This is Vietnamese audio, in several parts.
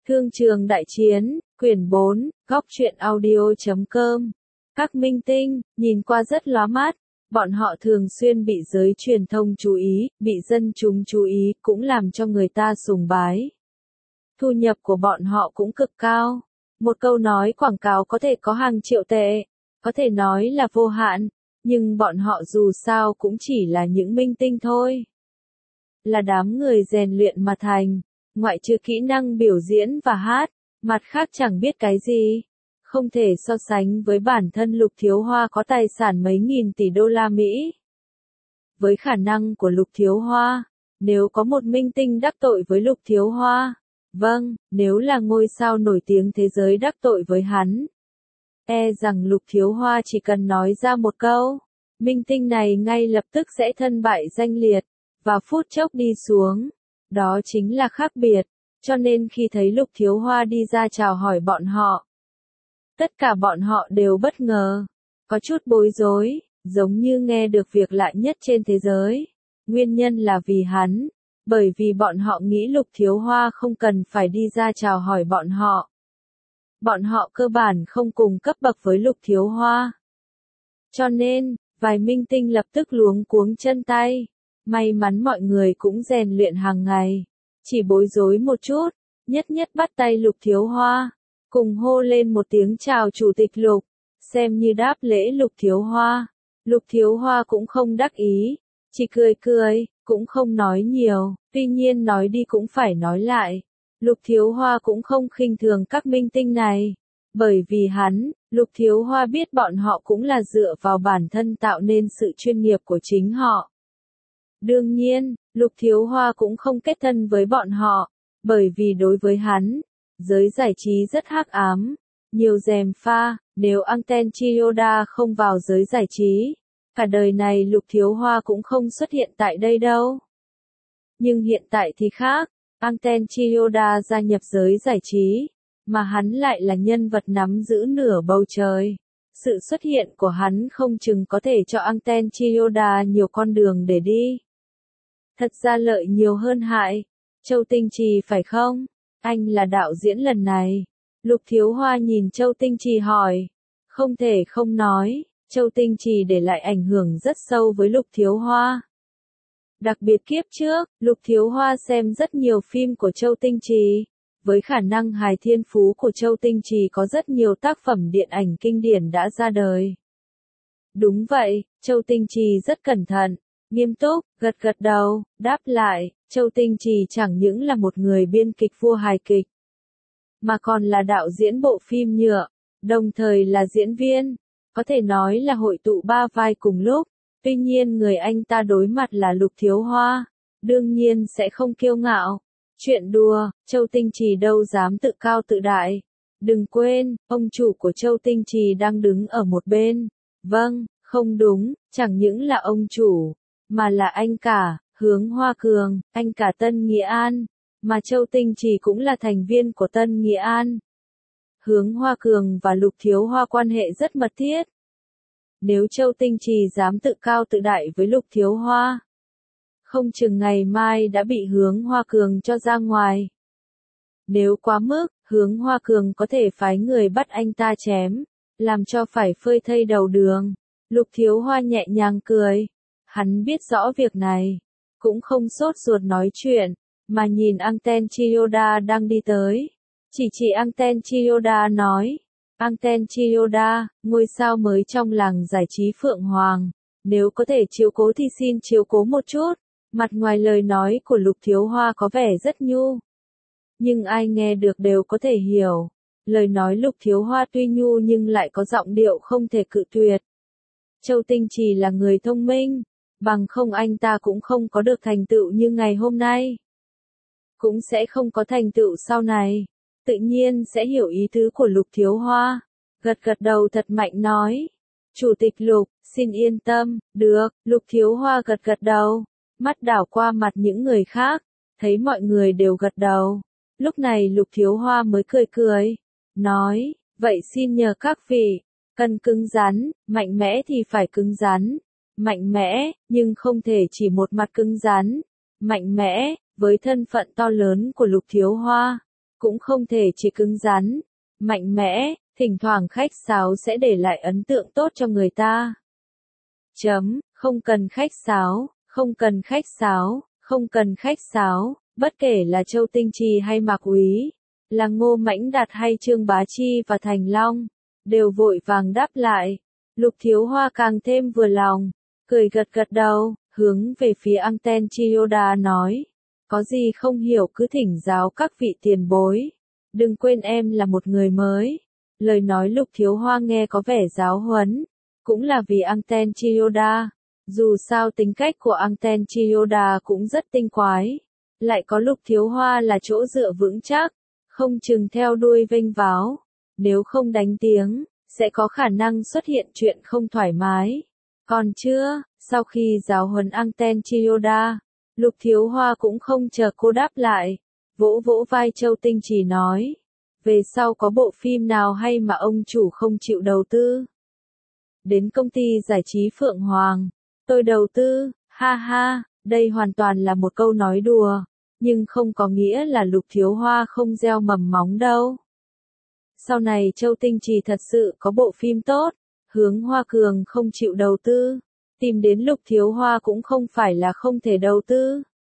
Thương trường đại chiến, quyển 4, góc truyện audio.com. Các minh tinh, nhìn qua rất lóa mắt, bọn họ thường xuyên bị giới truyền thông chú ý, bị dân chúng chú ý, cũng làm cho người ta sùng bái. Thu nhập của bọn họ cũng cực cao. Một câu nói quảng cáo có thể có hàng triệu tệ, có thể nói là vô hạn, nhưng bọn họ dù sao cũng chỉ là những minh tinh thôi. Là đám người rèn luyện mà thành, ngoại trừ kỹ năng biểu diễn và hát, mặt khác chẳng biết cái gì. Không thể so sánh với bản thân Lục Thiếu Hoa có tài sản mấy nghìn tỷ đô la Mỹ. Với khả năng của Lục Thiếu Hoa, nếu có một minh tinh đắc tội với Lục Thiếu Hoa, vâng, nếu là ngôi sao nổi tiếng thế giới đắc tội với hắn, rằng Lục Thiếu Hoa chỉ cần nói ra một câu, minh tinh này ngay lập tức sẽ thân bại danh liệt, và phút chốc đi xuống. Đó chính là khác biệt, cho nên khi thấy Lục Thiếu Hoa đi ra chào hỏi bọn họ, tất cả bọn họ đều bất ngờ, có chút bối rối, giống như nghe được việc lạ nhất trên thế giới. Nguyên nhân là vì hắn, bởi vì bọn họ nghĩ Lục Thiếu Hoa không cần phải đi ra chào hỏi bọn họ. Bọn họ cơ bản không cùng cấp bậc với Lục Thiếu Hoa. Cho nên, vài minh tinh lập tức luống cuống chân tay. May mắn mọi người cũng rèn luyện hàng ngày, chỉ bối rối một chút, nhất bắt tay Lục Thiếu Hoa, cùng hô lên một tiếng chào Chủ tịch Lục, xem như đáp lễ Lục Thiếu Hoa. Lục Thiếu Hoa cũng không đắc ý, chỉ cười, cũng không nói nhiều, tuy nhiên nói đi cũng phải nói lại. Lục Thiếu Hoa cũng không khinh thường các minh tinh này, bởi vì hắn, Lục Thiếu Hoa biết bọn họ cũng là dựa vào bản thân tạo nên sự chuyên nghiệp của chính họ. Đương nhiên, Lục Thiếu Hoa cũng không kết thân với bọn họ, bởi vì đối với hắn, giới giải trí rất hắc ám, nhiều gièm pha, nếu Anten Chiyoda không vào giới giải trí, cả đời này Lục Thiếu Hoa cũng không xuất hiện tại đây đâu. Nhưng hiện tại thì khác, Anten Chiyoda gia nhập giới giải trí, mà hắn lại là nhân vật nắm giữ nửa bầu trời. Sự xuất hiện của hắn không chừng có thể cho Anten Chiyoda nhiều con đường để đi. Thật ra lợi nhiều hơn hại. Châu Tinh Trì phải không? Anh là đạo diễn lần này. Lục Thiếu Hoa nhìn Châu Tinh Trì hỏi. Không thể không nói, Châu Tinh Trì để lại ảnh hưởng rất sâu với Lục Thiếu Hoa. Đặc biệt kiếp trước, Lục Thiếu Hoa xem rất nhiều phim của Châu Tinh Trì. Với khả năng hài thiên phú của Châu Tinh Trì có rất nhiều tác phẩm điện ảnh kinh điển đã ra đời. Đúng vậy, Châu Tinh Trì rất cẩn thận, nghiêm túc, gật đầu, đáp lại, Châu Tinh Trì chẳng những là một người biên kịch vua hài kịch, mà còn là đạo diễn bộ phim nhựa, đồng thời là diễn viên, có thể nói là hội tụ ba vai cùng lúc. Tuy nhiên người anh ta đối mặt là Lục Thiếu Hoa, đương nhiên sẽ không kiêu ngạo. Chuyện đùa, Châu Tinh Trì đâu dám tự cao tự đại. Đừng quên, ông chủ của Châu Tinh Trì đang đứng ở một bên. Vâng, không đúng, chẳng những là ông chủ, mà là anh cả, Hướng Hoa Cường, anh cả Tân Nghĩa An, mà Châu Tinh Trì cũng là thành viên của Tân Nghĩa An. Hướng Hoa Cường và Lục Thiếu Hoa quan hệ rất mật thiết. Nếu Châu Tinh Trì dám tự cao tự đại với Lục Thiếu Hoa, không chừng ngày mai đã bị Hướng Hoa Cường cho ra ngoài. Nếu quá mức, Hướng Hoa Cường có thể phái người bắt anh ta chém, làm cho phải phơi thây đầu đường. Lục Thiếu Hoa nhẹ nhàng cười. Hắn biết rõ việc này, cũng không sốt ruột nói chuyện, mà nhìn Anten Chiyoda đang đi tới. Chỉ Anten Chiyoda nói, Anten Chiyoda, ngôi sao mới trong làng giải trí Phượng Hoàng, nếu có thể chiếu cố thì xin chiếu cố một chút. Mặt ngoài lời nói của Lục Thiếu Hoa có vẻ rất nhu, nhưng ai nghe được đều có thể hiểu. Lời nói Lục Thiếu Hoa tuy nhu nhưng lại có giọng điệu không thể cự tuyệt. Châu Tinh Trì là người thông minh, bằng không anh ta cũng không có được thành tựu như ngày hôm nay. Cũng sẽ không có thành tựu sau này, tự nhiên sẽ hiểu ý tứ của Lục Thiếu Hoa. Gật đầu thật mạnh nói. Chủ tịch Lục, xin yên tâm, được, Lục Thiếu Hoa gật đầu. Mắt đảo qua mặt những người khác, thấy mọi người đều gật đầu. Lúc này Lục Thiếu Hoa mới cười, nói, vậy xin nhờ các vị, cần cứng rắn, mạnh mẽ thì phải cứng rắn, mạnh mẽ, nhưng không thể chỉ một mặt cứng rắn, mạnh mẽ, với thân phận to lớn của Lục Thiếu Hoa, cũng không thể chỉ cứng rắn, mạnh mẽ, thỉnh thoảng khách sáo sẽ để lại ấn tượng tốt cho người ta. Không cần khách sáo, không cần khách sáo, không cần khách sáo, bất kể là Châu Tinh Trì hay Mạc Úy, là Ngô Mãnh Đạt hay Trương Bá Chi và Thành Long, đều vội vàng đáp lại. Lục Thiếu Hoa càng thêm vừa lòng, cười gật gật đầu, hướng về phía Anten Chiyoda nói, có gì không hiểu cứ thỉnh giáo các vị tiền bối, đừng quên em là một người mới. Lời nói Lục Thiếu Hoa nghe có vẻ giáo huấn, cũng là vì Anten Chiyoda, dù sao tính cách của Anten Chiyoda cũng rất tinh quái, lại có Lục Thiếu Hoa là chỗ dựa vững chắc, không chừng theo đuôi vênh váo, nếu không đánh tiếng, sẽ có khả năng xuất hiện chuyện không thoải mái. Còn chưa, sau khi giáo huấn Anten Chiyoda, Lục Thiếu Hoa cũng không chờ cô đáp lại, vỗ vỗ vai Châu Tinh Trì nói, về sau có bộ phim nào hay mà ông chủ không chịu đầu tư? Đến công ty giải trí Phượng Hoàng, tôi đầu tư, ha ha, đây hoàn toàn là một câu nói đùa, nhưng không có nghĩa là Lục Thiếu Hoa không gieo mầm móng đâu. Sau này Châu Tinh Trì thật sự có bộ phim tốt, Hướng Hoa Cường không chịu đầu tư, tìm đến Lục Thiếu Hoa cũng không phải là không thể đầu tư.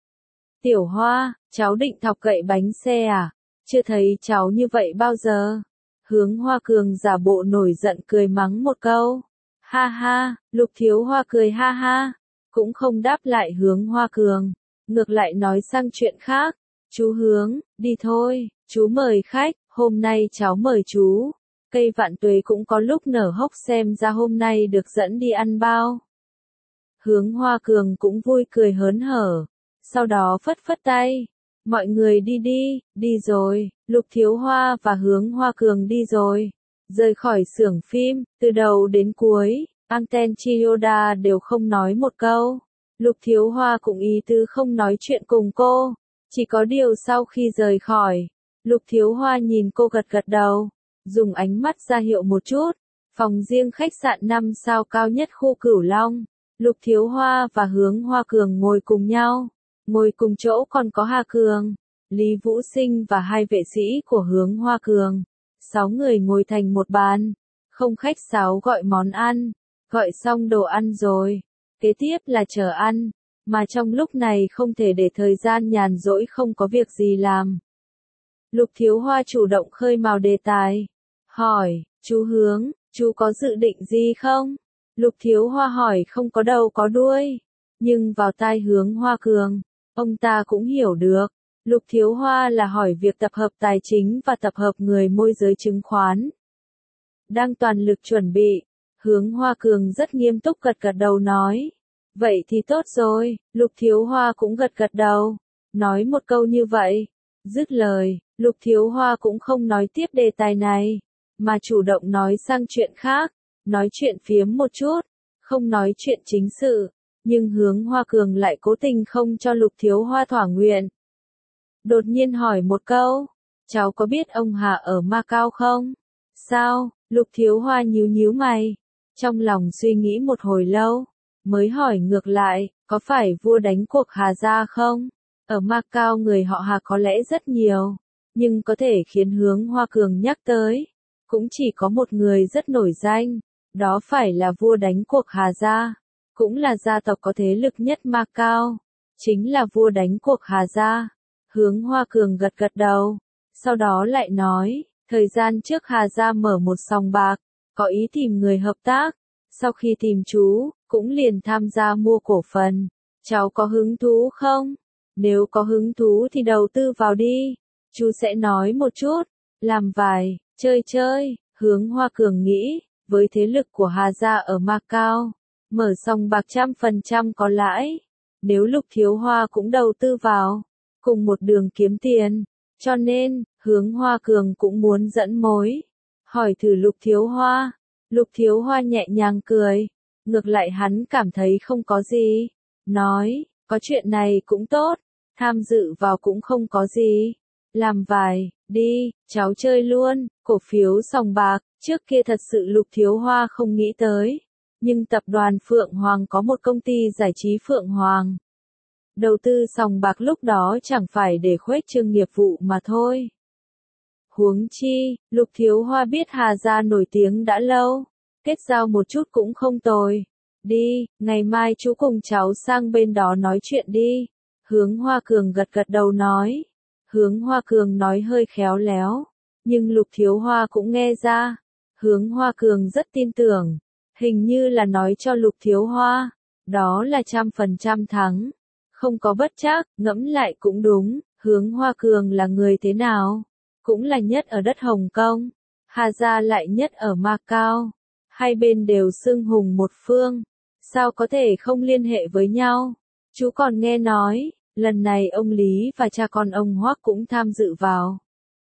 Tiểu Hoa, cháu định thọc gậy bánh xe à? Chưa thấy cháu như vậy bao giờ. Hướng Hoa Cường giả bộ nổi giận cười mắng một câu. Ha ha, Lục Thiếu Hoa cười ha ha, cũng không đáp lại Hướng Hoa Cường, ngược lại nói sang chuyện khác. Chú Hướng, đi thôi, chú mời khách, hôm nay cháu mời chú. Cây vạn tuế cũng có lúc nở hốc xem ra hôm nay được dẫn đi ăn bao. Hướng Hoa Cường cũng vui cười hớn hở, sau đó phất phất tay. Mọi người đi đi, đi rồi, Lục Thiếu Hoa và Hướng Hoa Cường đi rồi. Rời khỏi xưởng phim, từ đầu đến cuối, Anten Chiyoda đều không nói một câu. Lục Thiếu Hoa cũng ý tứ không nói chuyện cùng cô. Chỉ có điều sau khi rời khỏi, Lục Thiếu Hoa nhìn cô gật gật đầu, dùng ánh mắt ra hiệu một chút. Phòng riêng khách sạn 5 sao cao nhất khu Cửu Long. Lục Thiếu Hoa và Hướng Hoa Cường ngồi cùng nhau. Ngồi cùng chỗ còn có Hà Cường, Lý Vũ Sinh và hai vệ sĩ của Hướng Hoa Cường. 6 người ngồi thành một bàn, không khách sáo gọi món ăn, gọi xong đồ ăn rồi. Kế tiếp là chờ ăn, mà trong lúc này không thể để thời gian nhàn rỗi không có việc gì làm. Lục Thiếu Hoa chủ động khơi mào đề tài, hỏi, chú Hướng, chú có dự định gì không? Lục Thiếu Hoa hỏi không có đầu có đuôi, nhưng vào tai Hướng Hoa Cường, ông ta cũng hiểu được. Lục Thiếu Hoa là hỏi việc tập hợp tài chính và tập hợp người môi giới chứng khoán. Đang toàn lực chuẩn bị, Hướng Hoa Cường rất nghiêm túc gật gật đầu nói. Vậy thì tốt rồi, Lục Thiếu Hoa cũng gật gật đầu, nói một câu như vậy. Dứt lời, Lục Thiếu Hoa cũng không nói tiếp đề tài này, mà chủ động nói sang chuyện khác, nói chuyện phiếm một chút, không nói chuyện chính sự. Nhưng Hướng Hoa Cường lại cố tình không cho Lục Thiếu Hoa thỏa nguyện. Đột nhiên hỏi một câu, cháu có biết ông Hà ở Macau không? Sao? Lục Thiếu Hoa nhíu nhíu mày, trong lòng suy nghĩ một hồi lâu, mới hỏi ngược lại, có phải vua đánh cuộc Hà gia không? Ở Macau người họ Hà có lẽ rất nhiều, nhưng có thể khiến Hướng Hoa Cường nhắc tới, cũng chỉ có một người rất nổi danh, đó phải là vua đánh cuộc Hà gia, cũng là gia tộc có thế lực nhất Macau, chính là vua đánh cuộc Hà gia. Hướng Hoa Cường gật gật đầu, sau đó lại nói, thời gian trước Hà gia mở một sòng bạc, có ý tìm người hợp tác, sau khi tìm chú, cũng liền tham gia mua cổ phần. Cháu có hứng thú không? Nếu có hứng thú thì đầu tư vào đi, chú sẽ nói một chút, làm vài, chơi chơi. Hướng Hoa Cường nghĩ, với thế lực của Hà gia ở Macau, mở sòng bạc 100% có lãi, nếu Lục Thiếu Hoa cũng đầu tư vào, cùng một đường kiếm tiền, cho nên, Hướng Hoa Cường cũng muốn dẫn mối, hỏi thử Lục Thiếu Hoa. Lục Thiếu Hoa nhẹ nhàng cười, ngược lại hắn cảm thấy không có gì, nói, có chuyện này cũng tốt, tham dự vào cũng không có gì, làm vài, đi, cháu chơi luôn. Cổ phiếu sòng bạc, trước kia thật sự Lục Thiếu Hoa không nghĩ tới, nhưng tập đoàn Phượng Hoàng có một công ty giải trí Phượng Hoàng. Đầu tư sòng bạc lúc đó chẳng phải để khuếch trương nghiệp vụ mà thôi. Huống chi, Lục Thiếu Hoa biết Hà gia nổi tiếng đã lâu, kết giao một chút cũng không tồi. Đi, ngày mai chú cùng cháu sang bên đó nói chuyện đi. Hướng Hoa Cường gật gật đầu nói. Hướng Hoa Cường nói hơi khéo léo, nhưng Lục Thiếu Hoa cũng nghe ra. Hướng Hoa Cường rất tin tưởng, hình như là nói cho Lục Thiếu Hoa, đó là 100% thắng. Không có bất trắc, ngẫm lại cũng đúng, Hướng Hoa Cường là người thế nào? Cũng là nhất ở đất Hồng Kông, Hà gia lại nhất ở Macau. Hai bên đều xưng hùng một phương, sao có thể không liên hệ với nhau? Chú còn nghe nói, lần này ông Lý và cha con ông Hoắc cũng tham dự vào.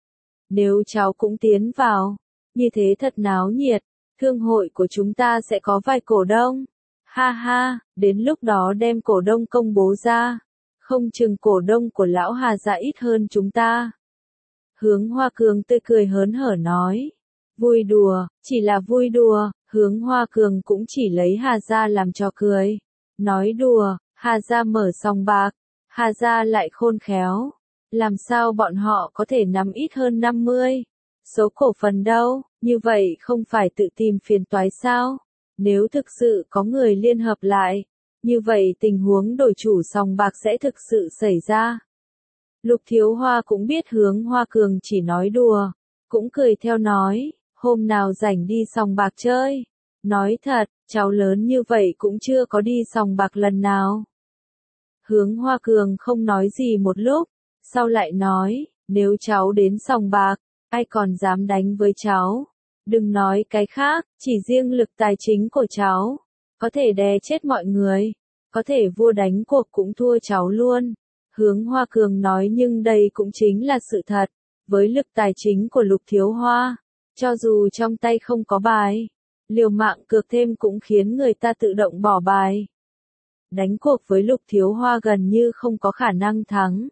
Nếu cháu cũng tiến vào, như thế thật náo nhiệt, thương hội của chúng ta sẽ có vài cổ đông. Ha ha, đến lúc đó đem cổ đông công bố ra, không chừng cổ đông của lão Hà gia ít hơn chúng ta. Hướng Hoa Cường tươi cười hớn hở nói. Vui đùa, chỉ là vui đùa, Hướng Hoa Cường cũng chỉ lấy Hà gia làm trò cười. Nói đùa, Hà gia mở sòng bạc, Hà gia lại khôn khéo. Làm sao bọn họ có thể nắm ít hơn 50 số cổ phần đâu, như vậy không phải tự tìm phiền toái sao? Nếu thực sự có người liên hợp lại, như vậy tình huống đổi chủ sòng bạc sẽ thực sự xảy ra. Lục Thiếu Hoa cũng biết Hướng Hoa Cường chỉ nói đùa, cũng cười theo nói, hôm nào rảnh đi sòng bạc chơi. Nói thật, cháu lớn như vậy cũng chưa có đi sòng bạc lần nào. Hướng Hoa Cường không nói gì một lúc, sau lại nói, nếu cháu đến sòng bạc, ai còn dám đánh với cháu. Đừng nói cái khác, chỉ riêng lực tài chính của cháu, có thể đè chết mọi người, có thể vua đánh cuộc cũng thua cháu luôn. Hướng Hoa Cường nói nhưng đây cũng chính là sự thật, với lực tài chính của Lục Thiếu Hoa, cho dù trong tay không có bài, liều mạng cược thêm cũng khiến người ta tự động bỏ bài. Đánh cuộc với Lục Thiếu Hoa gần như không có khả năng thắng.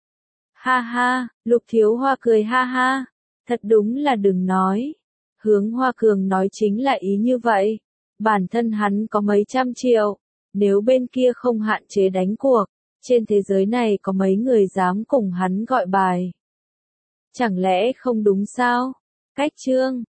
Ha ha, Lục Thiếu Hoa cười ha ha, thật đúng là đừng nói. Hướng Hoa Cường nói chính là ý như vậy, bản thân hắn có mấy trăm triệu, nếu bên kia không hạn chế đánh cuộc, trên thế giới này có mấy người dám cùng hắn gọi bài. Chẳng lẽ không đúng sao? Cách chương